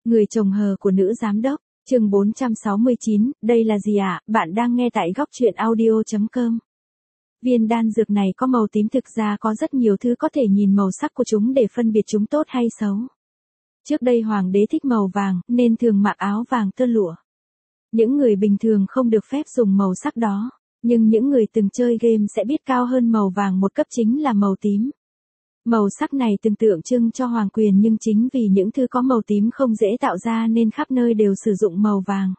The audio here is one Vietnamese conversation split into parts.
Người chồng hờ của nữ giám đốc, chương 469, đây là gì ạ? Bạn đang nghe tại góc truyện audio.com. Viên đan dược này có màu tím, thực ra có rất nhiều thứ có thể nhìn màu sắc của chúng để phân biệt chúng tốt hay xấu. Trước đây hoàng đế thích màu vàng, nên thường mặc áo vàng tơ lụa. Những người bình thường không được phép dùng màu sắc đó, nhưng những người từng chơi game sẽ biết cao hơn màu vàng một cấp chính là màu tím. Màu sắc này từng tượng trưng cho hoàng quyền, nhưng chính vì những thứ có màu tím không dễ tạo ra nên khắp nơi đều sử dụng màu vàng.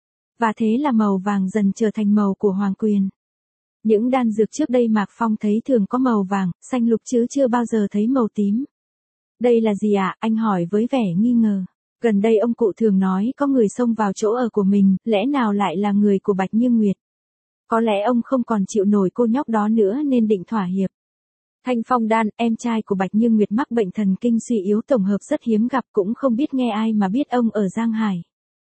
Và thế là màu vàng dần trở thành màu của hoàng quyền. Những đan dược trước đây Mạc Phong thấy thường có màu vàng, xanh lục chứ chưa bao giờ thấy màu tím. Đây là gì ạ? Anh hỏi với vẻ nghi ngờ. Gần đây ông cụ thường nói có người xông vào chỗ ở của mình, lẽ nào lại là người của Bạch Như Nguyệt? Có lẽ ông không còn chịu nổi cô nhóc đó nữa nên định thỏa hiệp. Thanh Phong Đan, em trai của Bạch Như Nguyệt mắc bệnh thần kinh suy yếu tổng hợp rất hiếm gặp, cũng không biết nghe ai mà biết ông ở Giang Hải.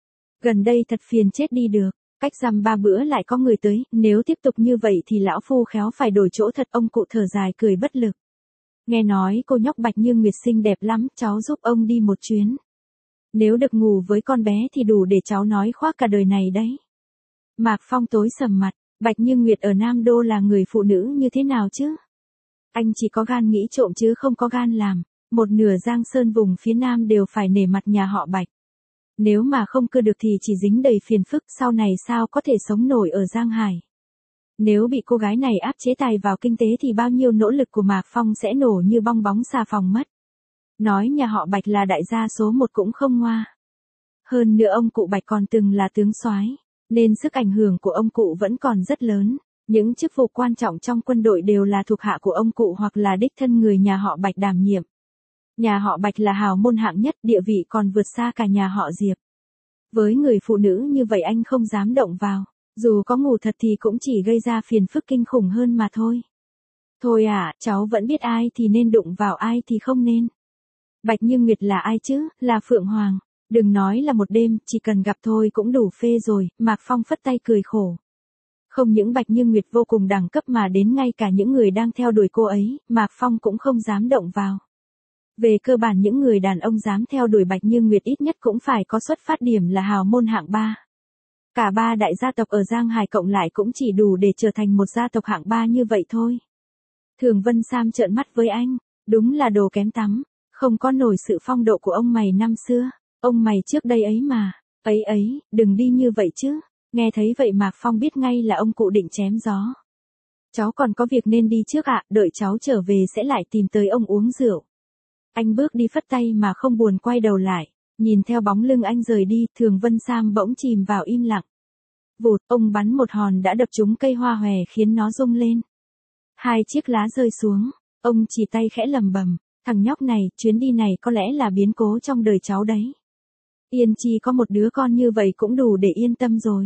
Gần đây thật phiền chết đi được, cách dăm 3 bữa lại có người tới, nếu tiếp tục như vậy thì lão phu khéo phải đổi chỗ thật. Ông cụ thở dài cười bất lực. Nghe nói cô nhóc Bạch Như Nguyệt xinh đẹp lắm, cháu giúp ông đi một chuyến. Nếu được ngủ với con bé thì đủ để cháu nói khoác cả đời này đấy. Mạc Phong tối sầm mặt, Bạch Như Nguyệt ở Nam Đô là người phụ nữ như thế nào chứ? Anh chỉ có gan nghĩ trộm chứ không có gan làm. Một nửa Giang Sơn vùng phía Nam đều phải nể mặt nhà họ Bạch. Nếu mà không cưa được thì chỉ dính đầy phiền phức, sau này sao có thể sống nổi ở Giang Hải. Nếu bị cô gái này áp chế tài vào kinh tế thì bao nhiêu nỗ lực của Mạc Phong sẽ nổ như bong bóng xà phòng mất. Nói nhà họ Bạch là đại gia số 1 cũng không ngoa. Hơn nữa ông cụ Bạch còn từng là tướng soái, nên sức ảnh hưởng của ông cụ vẫn còn rất lớn. Những chức vụ quan trọng trong quân đội đều là thuộc hạ của ông cụ hoặc là đích thân người nhà họ Bạch đảm nhiệm. Nhà họ Bạch là hào môn hạng nhất, địa vị còn vượt xa cả nhà họ Diệp. Với người phụ nữ như vậy anh không dám động vào, dù có ngủ thật thì cũng chỉ gây ra phiền phức kinh khủng hơn mà thôi. Thôi à, cháu vẫn biết ai thì nên đụng vào ai thì không nên. Bạch Như Nguyệt là ai chứ? Là Phượng Hoàng. Đừng nói là một đêm, chỉ cần gặp thôi cũng đủ phê rồi. Mạc Phong phất tay cười khổ. Không những Bạch Như Nguyệt vô cùng đẳng cấp mà đến ngay cả những người đang theo đuổi cô ấy, Mạc Phong cũng không dám động vào. Về cơ bản những người đàn ông dám theo đuổi Bạch Như Nguyệt ít nhất cũng phải có xuất phát điểm là hào môn hạng 3. Cả 3 đại gia tộc ở Giang Hải cộng lại cũng chỉ đủ để trở thành một gia tộc hạng 3 như vậy thôi. Thường Vân Sam trợn mắt với anh, đúng là đồ kém tắm, không có nổi sự phong độ của ông mày năm xưa, ông mày trước đây ấy mà, ấy, đừng đi như vậy chứ. Nghe thấy vậy Mạc Phong biết ngay là ông cụ định chém gió. Cháu còn có việc nên đi trước ạ, đợi cháu trở về sẽ lại tìm tới ông uống rượu. Anh bước đi phất tay mà không buồn quay đầu lại, nhìn theo bóng lưng anh rời đi, Thường Vân Sam bỗng chìm vào im lặng. Vụt, ông bắn một hòn đã đập trúng cây hoa hòe khiến nó rung lên. 2 chiếc lá rơi xuống, ông chỉ tay khẽ lầm bầm, thằng nhóc này, chuyến đi này có lẽ là biến cố trong đời cháu đấy. Yên Chi có một đứa con như vậy cũng đủ để yên tâm rồi.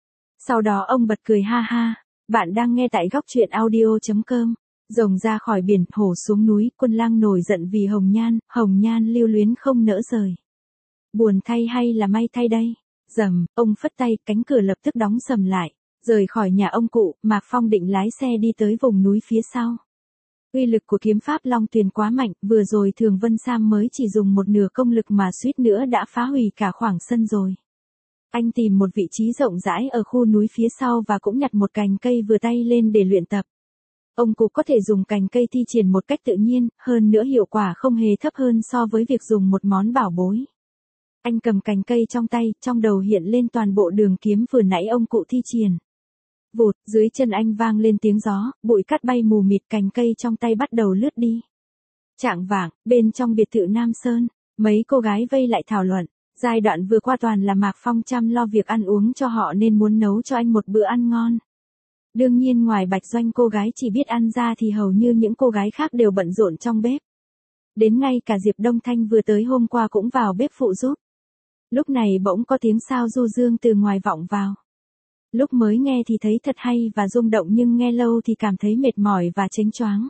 Sau đó ông bật cười ha ha, bạn đang nghe tại góc truyện audio.com. Rồng ra khỏi biển, hổ xuống núi, Quân Lang nổi giận vì Hồng Nhan lưu luyến không nỡ rời. Buồn thay hay là may thay đây? Rầm, ông phất tay, cánh cửa lập tức đóng sầm lại. Rời khỏi nhà ông cụ, Mạc Phong định lái xe đi tới vùng núi phía sau. Uy lực của kiếm pháp Long Tuyền quá mạnh, vừa rồi Thường Vân Sam mới chỉ dùng một nửa công lực mà suýt nữa đã phá hủy cả khoảng sân rồi. Anh tìm một vị trí rộng rãi ở khu núi phía sau và cũng nhặt một cành cây vừa tay lên để luyện tập. Ông cụ có thể dùng cành cây thi triển một cách tự nhiên, hơn nữa hiệu quả không hề thấp hơn so với việc dùng một món bảo bối. Anh cầm cành cây trong tay, trong đầu hiện lên toàn bộ đường kiếm vừa nãy ông cụ thi triển. Vụt, dưới chân anh vang lên tiếng gió, bụi cát bay mù mịt, cành cây trong tay bắt đầu lướt đi. Chạng vạng, bên trong biệt thự Nam Sơn, mấy cô gái vây lại thảo luận. Giai đoạn vừa qua toàn là Mạc Phong chăm lo việc ăn uống cho họ nên muốn nấu cho anh một bữa ăn ngon. Đương nhiên ngoài Bạch Doanh cô gái chỉ biết ăn ra thì hầu như những cô gái khác đều bận rộn trong bếp. Đến ngay cả Diệp Đông Thanh vừa tới hôm qua cũng vào bếp phụ giúp. Lúc này bỗng có tiếng sao du dương từ ngoài vọng vào. Lúc mới nghe thì thấy thật hay và rung động, nhưng nghe lâu thì cảm thấy mệt mỏi và chếnh choáng.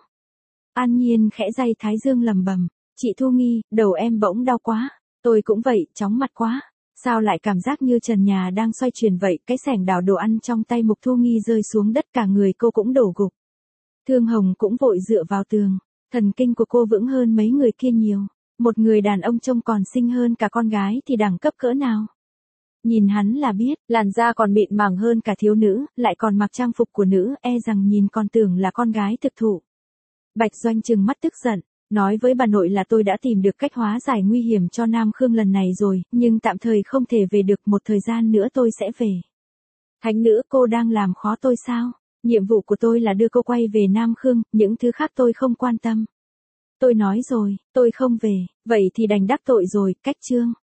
An Nhiên khẽ day thái dương lầm bầm, chị Thu Nghi, đầu em bỗng đau quá. Tôi cũng vậy, chóng mặt quá. Sao lại cảm giác như trần nhà đang xoay chuyển vậy, cái xẻng đảo đồ ăn trong tay Mục Thu Nghi rơi xuống đất, cả người cô cũng đổ gục. Thương Hồng cũng vội dựa vào tường, thần kinh của cô vững hơn mấy người kia nhiều. Một người đàn ông trông còn xinh hơn cả con gái thì đẳng cấp cỡ nào. Nhìn hắn là biết, làn da còn mịn màng hơn cả thiếu nữ, lại còn mặc trang phục của nữ, e rằng nhìn còn tưởng là con gái thực thụ. Bạch Doanh trừng mắt tức giận, nói với bà nội là tôi đã tìm được cách hóa giải nguy hiểm cho Nam Khương lần này rồi, nhưng tạm thời không thể về được, một thời gian nữa tôi sẽ về. Thánh nữ, cô đang làm khó tôi sao? Nhiệm vụ của tôi là đưa cô quay về Nam Khương, những thứ khác tôi không quan tâm. Tôi nói rồi, tôi không về, vậy thì đành đắc tội rồi, cách chương.